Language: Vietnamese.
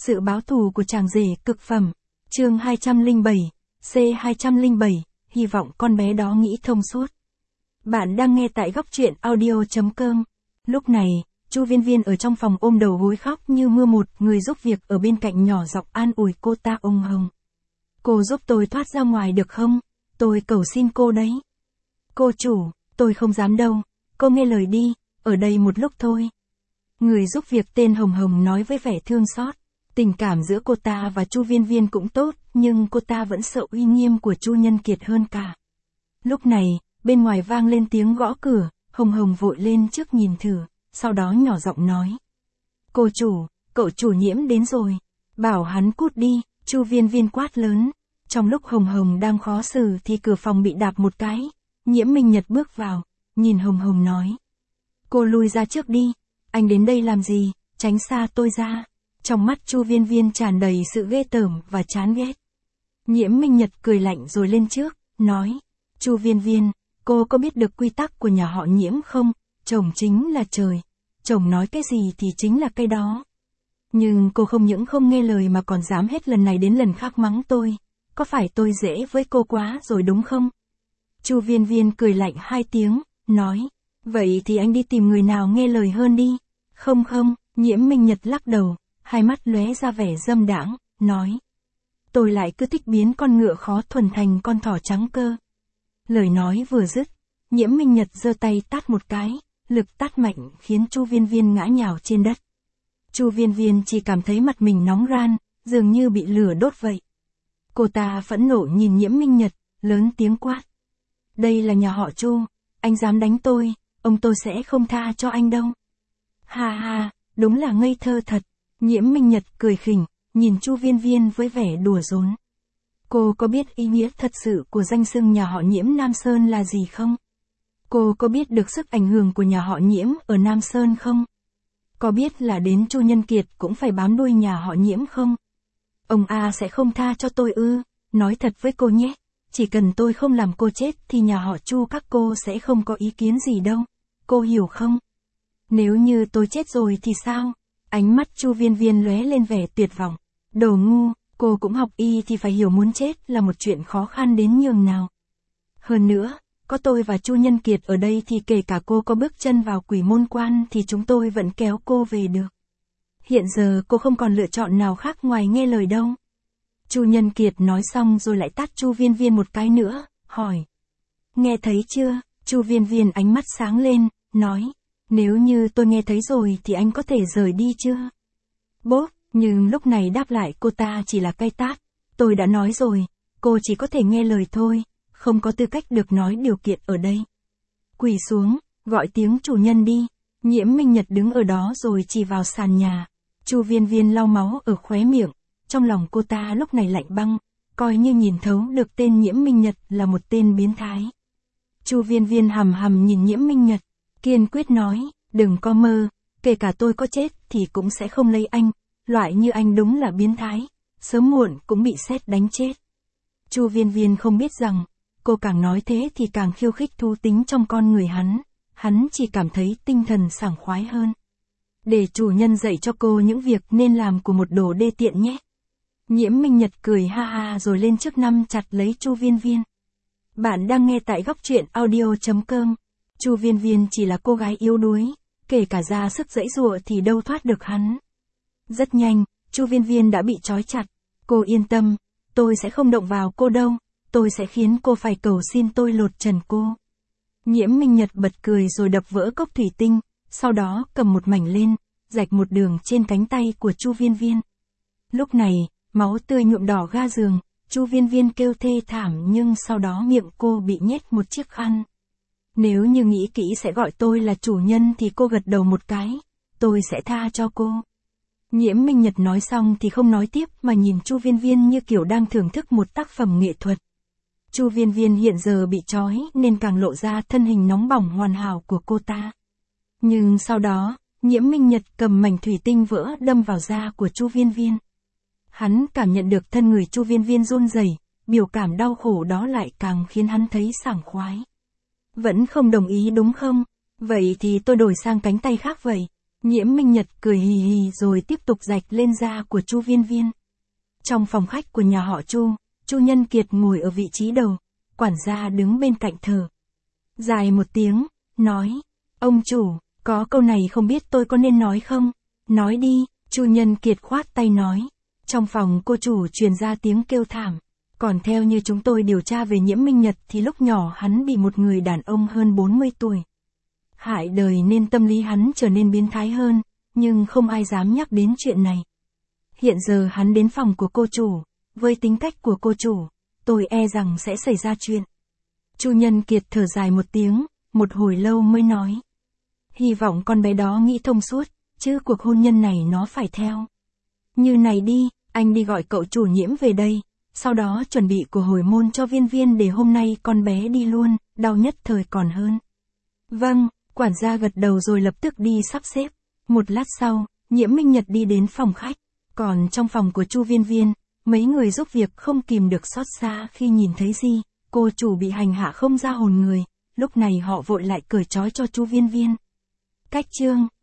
Sự báo thù của chàng rể cực phẩm. Chương 207, C207, hy vọng con bé đó nghĩ thông suốt. Bạn đang nghe tại góc truyện audio.com. Lúc này, Chu Viên Viên ở trong phòng ôm đầu gối khóc như mưa, một người giúp việc ở bên cạnh nhỏ giọng an ủi cô ta. Ông Hồng, cô giúp tôi thoát ra ngoài được không? Tôi cầu xin cô đấy. Cô chủ, tôi không dám đâu, cô nghe lời đi, ở đây một lúc thôi. Người giúp việc tên Hồng Hồng nói với vẻ thương xót. Tình cảm giữa cô ta và Chu Viên Viên cũng tốt, nhưng cô ta vẫn sợ uy nghiêm của Chu Nhân Kiệt hơn cả. Lúc này, bên ngoài vang lên tiếng gõ cửa, Hồng Hồng vội lên trước nhìn thử, sau đó nhỏ giọng nói. Cô chủ, cậu chủ Nhiễm đến rồi, bảo hắn cút đi, Chu Viên Viên quát lớn. Trong lúc Hồng Hồng đang khó xử thì cửa phòng bị đạp một cái, Nhiễm Minh Nhật bước vào, nhìn Hồng Hồng nói. Cô lui ra trước đi, anh đến đây làm gì, tránh xa tôi ra. Trong mắt Chu Viên Viên tràn đầy sự ghê tởm và chán ghét. Nhiễm Minh Nhật cười lạnh rồi lên trước, nói. Chu Viên Viên, cô có biết được quy tắc của nhà họ Nhiễm không? Chồng chính là trời. Chồng nói cái gì thì chính là cái đó. Nhưng cô không những không nghe lời mà còn dám hết lần này đến lần khác mắng tôi. Có phải tôi dễ với cô quá rồi đúng không? Chu Viên Viên cười lạnh hai tiếng, nói. Vậy thì anh đi tìm người nào nghe lời hơn đi. Không, Nhiễm Minh Nhật lắc đầu. Hai mắt lóe ra vẻ dâm đãng, nói. Tôi lại cứ thích biến con ngựa khó thuần thành con thỏ trắng cơ. Lời nói vừa dứt, Nhiễm Minh Nhật giơ tay tát một cái, lực tát mạnh khiến Chu Viên Viên ngã nhào trên đất. Chu Viên Viên chỉ cảm thấy mặt mình nóng ran, dường như bị lửa đốt vậy. Cô ta phẫn nộ nhìn Nhiễm Minh Nhật, lớn tiếng quát. Đây là nhà họ Chu, anh dám đánh tôi, ông tôi sẽ không tha cho anh đâu. Ha ha, đúng là ngây thơ thật. Nhiễm Minh Nhật cười khỉnh, nhìn Chu Viên Viên với vẻ đùa giỡn. Cô có biết ý nghĩa thật sự của danh xưng nhà họ Nhiễm Nam Sơn là gì không? Cô có biết được sức ảnh hưởng của nhà họ Nhiễm ở Nam Sơn không? Có biết là đến Chu Nhân Kiệt cũng phải bám đuôi nhà họ Nhiễm không? Ông A sẽ không tha cho tôi ư? Nói thật với cô nhé, chỉ cần tôi không làm cô chết thì nhà họ Chu các cô sẽ không có ý kiến gì đâu. Cô hiểu không? Nếu như tôi chết rồi thì sao? Ánh mắt Chu Viên Viên lóe lên vẻ tuyệt vọng. Đồ ngu, cô cũng học y thì phải hiểu muốn chết là một chuyện khó khăn đến nhường nào. Hơn nữa, có tôi và Chu Nhân Kiệt ở đây thì kể cả cô có bước chân vào Quỷ Môn Quan thì chúng tôi vẫn kéo cô về được. Hiện giờ cô không còn lựa chọn nào khác ngoài nghe lời đâu. Chu Nhân Kiệt nói xong rồi lại tát Chu Viên Viên một cái nữa, hỏi. Nghe thấy chưa? Chu Viên Viên ánh mắt sáng lên, nói. Nếu như tôi nghe thấy rồi thì anh có thể rời đi chưa? Bốp, nhưng lúc này đáp lại cô ta chỉ là cay tát. Tôi đã nói rồi, cô chỉ có thể nghe lời thôi, không có tư cách được nói điều kiện ở đây. Quỳ xuống, gọi tiếng chủ nhân đi. Nhiễm Minh Nhật đứng ở đó rồi chỉ vào sàn nhà. Chu Viên Viên lau máu ở khóe miệng, trong lòng cô ta lúc này lạnh băng, coi như nhìn thấu được tên Nhiễm Minh Nhật là một tên biến thái. Chu Viên Viên hằm hằm nhìn Nhiễm Minh Nhật, kiên quyết nói, đừng có mơ, kể cả tôi có chết thì cũng sẽ không lấy anh, loại như anh đúng là biến thái, sớm muộn cũng bị sét đánh chết. Chu Viên Viên không biết rằng, cô càng nói thế thì càng khiêu khích thú tính trong con người hắn chỉ cảm thấy tinh thần sảng khoái hơn. Để chủ nhân dạy cho cô những việc nên làm của một đồ đê tiện nhé. Nhiễm Minh Nhật cười ha ha rồi lên trước nắm chặt lấy Chu Viên Viên. Bạn đang nghe tại góc truyện audio.com. Chu Viên Viên chỉ là cô gái yếu đuối, kể cả ra sức giãy giụa thì đâu thoát được hắn. Rất nhanh, Chu Viên Viên đã bị trói chặt. Cô yên tâm, tôi sẽ không động vào cô đâu, tôi sẽ khiến cô phải cầu xin tôi lột trần cô. Nhiễm Minh Nhật bật cười rồi đập vỡ cốc thủy tinh, sau đó cầm một mảnh lên, rạch một đường trên cánh tay của Chu Viên Viên. Lúc này, máu tươi nhuộm đỏ ga giường, Chu Viên Viên kêu thê thảm nhưng sau đó miệng cô bị nhét một chiếc khăn. Nếu như nghĩ kỹ sẽ gọi tôi là chủ nhân thì cô gật đầu một cái, tôi sẽ tha cho cô. Nhiễm Minh Nhật nói xong thì không nói tiếp mà nhìn Chu Viên Viên như kiểu đang thưởng thức một tác phẩm nghệ thuật. Chu Viên Viên hiện giờ bị trói nên càng lộ ra thân hình nóng bỏng hoàn hảo của cô ta. Nhưng sau đó, Nhiễm Minh Nhật cầm mảnh thủy tinh vỡ đâm vào da của Chu Viên Viên. Hắn cảm nhận được thân người Chu Viên Viên run rẩy, biểu cảm đau khổ đó lại càng khiến hắn thấy sảng khoái. Vẫn không đồng ý đúng không? Vậy thì tôi đổi sang cánh tay khác vậy. Nhiễm Minh Nhật cười hì hì rồi tiếp tục rạch lên da của Chu Viên Viên. Trong phòng khách của nhà họ Chu, Chu Nhân Kiệt ngồi ở vị trí đầu, quản gia đứng bên cạnh thở dài một tiếng, nói, ông chủ, có câu này không biết tôi có nên nói không? Nói đi, Chu Nhân Kiệt khoát tay nói. Trong phòng cô chủ truyền ra tiếng kêu thảm. Còn theo như chúng tôi điều tra về Nhiễm Minh Nhật thì lúc nhỏ hắn bị một người đàn ông hơn 40 tuổi hại đời nên tâm lý hắn trở nên biến thái hơn, nhưng không ai dám nhắc đến chuyện này. Hiện giờ hắn đến phòng của cô chủ, với tính cách của cô chủ, tôi e rằng sẽ xảy ra chuyện. Chu Nhân Kiệt thở dài một tiếng, một hồi lâu mới nói. Hy vọng con bé đó nghĩ thông suốt, chứ cuộc hôn nhân này nó phải theo. Như này đi, anh đi gọi cậu chủ Nhiễm về đây, sau đó chuẩn bị của hồi môn cho Viên Viên để hôm nay con bé đi luôn, đau nhất thời còn hơn. Vâng, quản gia gật đầu rồi lập tức đi sắp xếp. Một lát sau, Nhiễm Minh Nhật đi đến phòng khách, còn trong phòng của Chu Viên Viên, mấy người giúp việc không kìm được xót xa khi nhìn thấy gì, cô chủ bị hành hạ không ra hồn người, lúc này họ vội lại cởi trói cho Chu Viên Viên. Cách chương